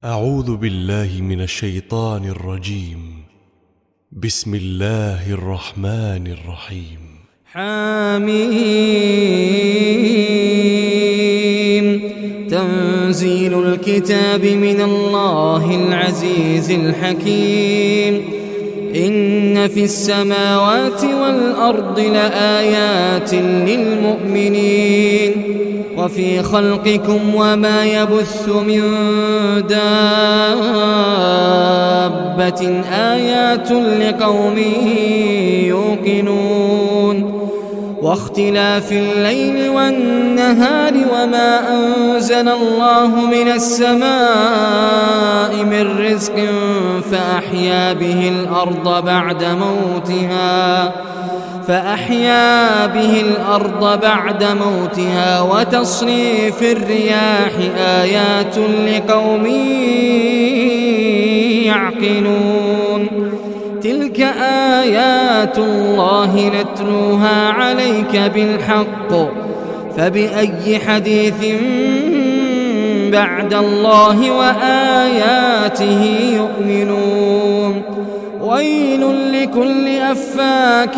أعوذ بالله من الشيطان الرجيم. بسم الله الرحمن الرحيم. حميم. تنزيل الكتاب من الله العزيز الحكيم. إن في السماوات والأرض لآيات للمؤمنين وفي خلقكم وما يبث من دابة آيات لقوم يوقنون واختلاف الليل والنهار وما أنزل الله من السماء من رزق فأحيا به الأرض بعد موتها وتصريف الرياح آيات لقوم يعقلون. تلك آيات الله نتلوها عليك بالحق فبأي حديث بعد الله وآياته يؤمنون. ويل لكل أفاك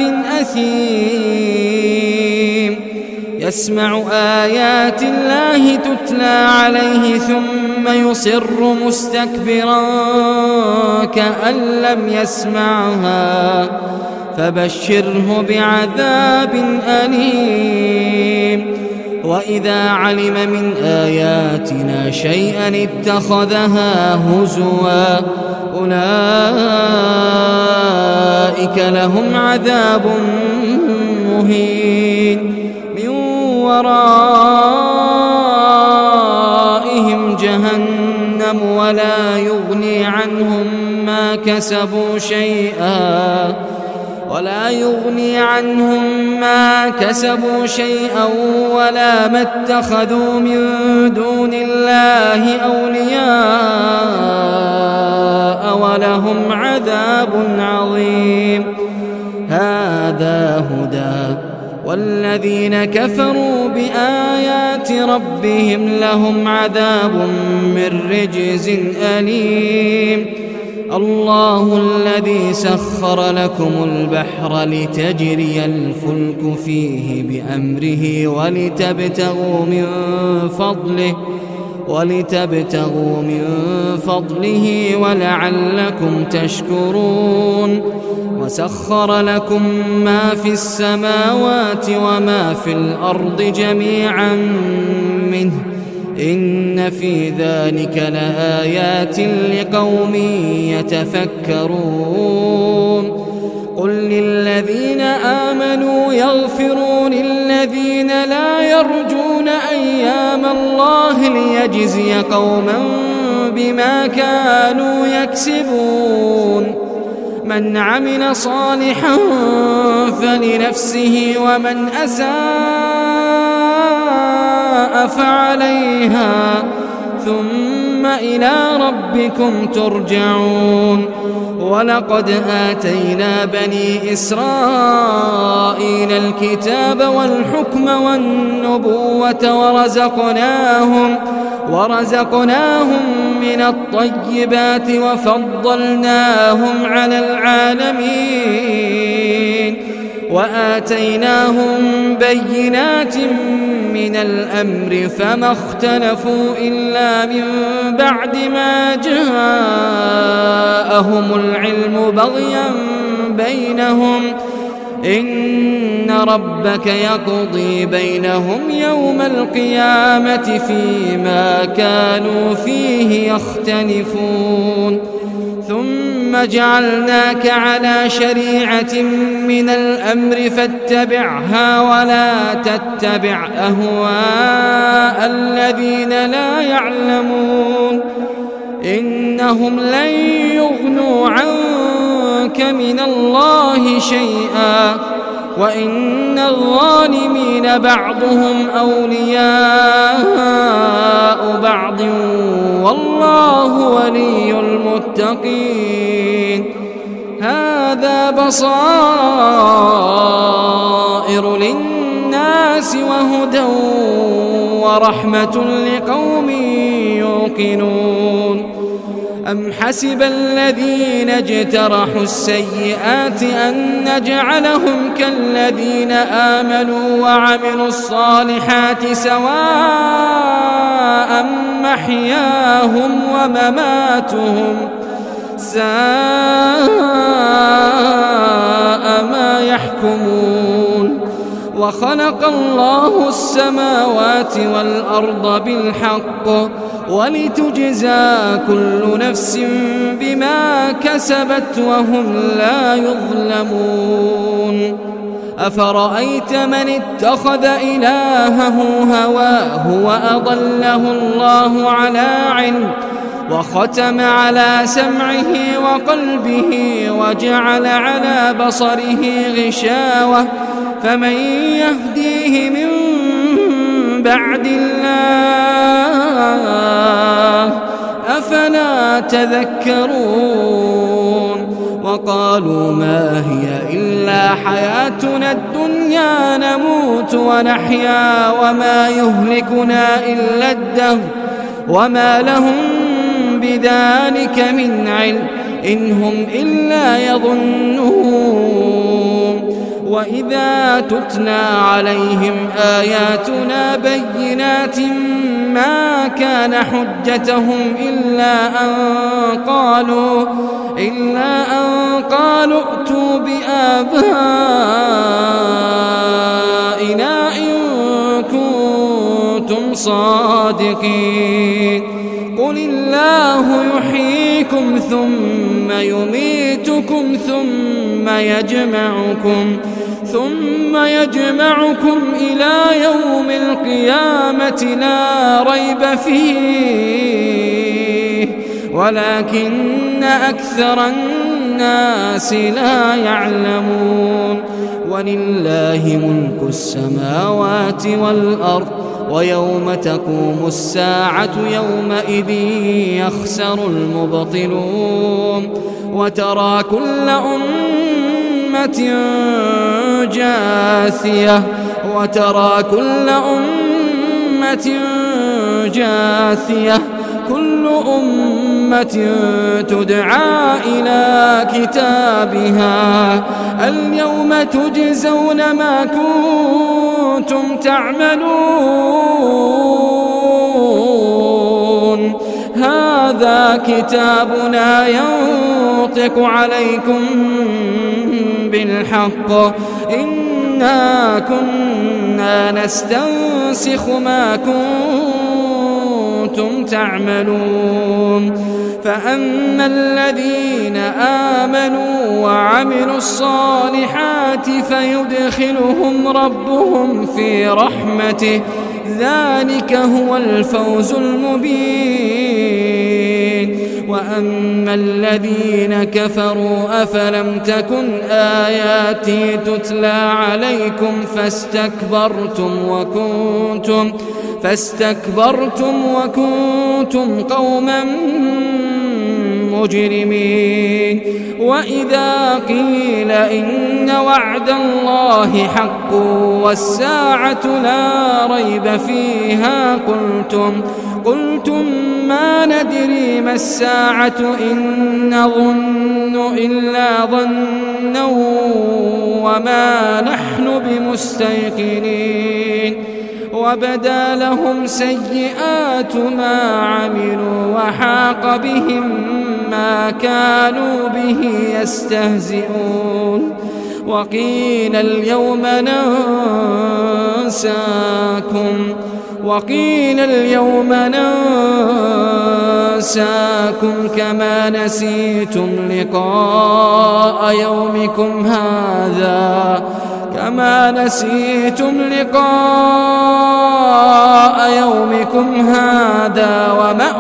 أثيم يسمع آيات الله تتلى عليه ثم يصر مستكبرا كأن لم يسمعها فبشره بعذاب أليم. وإذا علم من آياتنا شيئا اتخذها هزوا أولئك لهم عذاب مهين من ورائهم جهنم ولا يغني عنهم ما كسبوا شيئا ولا ما اتخذوا من دون الله أولياء ولهم عذاب عظيم. هذا هدى والذين كفروا بآيات ربهم لهم عذاب من رجز أليم. الله الذي سخر لكم البحر لتجري الفلك فيه بأمره ولتبتغوا من فضله ولعلكم تشكرون. وسخر لكم ما في السماوات وما في الأرض جميعا منه إن في ذلك لآيات لقوم يتفكرون. قل للذين آمنوا يغفروا للذين لا يرجون أيام الله ليجزي قوما بما كانوا يكسبون. من عمل صالحا فلنفسه ومن أساء فعليها ثم إلى ربكم ترجعون. ولقد آتينا بني إسرائيل الكتاب والحكم والنبوة ورزقناهم من الطيبات وفضلناهم على العالمين وآتيناهم بينات من الأمر فما اختلفوا إلا من بعد ما جاءهم العلم بغيا بينهم. إن ربك يقضي بينهم يوم القيامة فيما كانوا فيه يختلفون. ثم جعلناك على شريعة من الأمر فاتبعها ولا تتبع أهواء الذين لا يعلمون. إنهم لن يغنوا عنك من الله شيئا وإن الظالمين بعضهم أولياء بعض والله ولي المتقين. هذا بصائر للناس وهدى ورحمة لقوم يوقنون أم حسب الذين اجترحوا السيئات أن نجعلهم كالذين آمنوا وعملوا الصالحات سواء محياهم ومماتهم ساء ما يحكمون وخلق الله السماوات والأرض بالحق ولتجزى كل نفس بما كسبت وهم لا يظلمون أفرأيت من اتخذ إلهه هواه وأضله الله على علم وختم على سمعه وقلبه وجعل على بصره غشاوة فمن يهديه من بعد الله أفلا تذكرون وقالوا ما هي إلا حياتنا الدنيا نموت ونحيا وما يهلكنا إلا الدهر وما لهم بذلك من علم إن هم إلا يظنون وإذا تتلى عليهم آياتنا بينات ما كان حجتهم إلا أن قالوا ائتوا بآبائنا إن كنتم صادقين قل الله يحييكم ثم يميتكم ثم يجمعكم إلى يوم القيامة لا ريب فيه ولكن أكثر الناس لا يعلمون ولله ملك السماوات والأرض ويوم تقوم الساعة يومئذ يخسر المبطلون وترى كل أمة جاثية كل أمة تدعى إلى كتابها اليوم تجزون ما كنتم تعملون هذا كتابنا ينطق عليكم بالحق إنا كنا نستنسخ ما كنتم تعملون فأما الذين آمنوا وعملوا الصالحات فيدخلهم ربهم في رحمته ذلك هو الفوز المبين وأما الذين كفروا أفلم تكن آياتي تتلى عليكم فاستكبرتم وكنتم قوما مجرمين وإذا قيل إن وعد الله حق والساعة لا ريب فيها قلتم ما ندري ما الساعة إن نظن إلا ظنا وما نحن بمستيقنين وبدا لهم سيئات ما عملوا وحاق بهم ما كانوا به يستهزئون وقيل اليوم ننساكم كما نسيتم لقاء يومكم هذا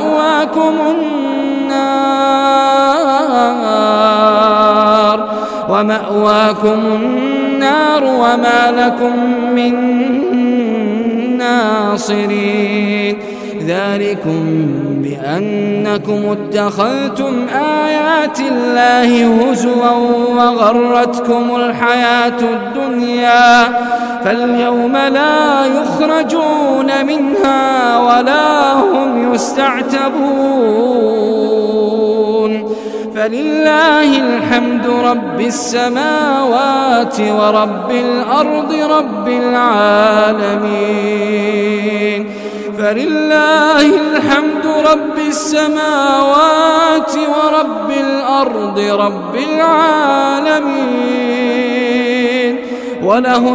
ومأواكم النار وما لكم من ناصرين ذلكم بأنكم اتخذتم آيات الله هزوا وغرتكم الحياة الدنيا فاليوم لا يخرجون منها ولا هم يستعتبون فلله الحمد رب السماوات ورب الأرض رب العالمين. فلله الحمد رب السماوات ورب الأرض رب العالمين. وله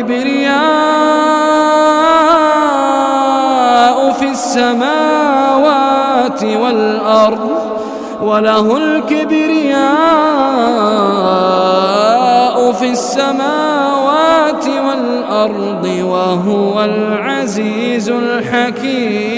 الكبرياء في السماوات والأرض وله الكبرياء في السماوات والأرض وهو العزيز الحكيم.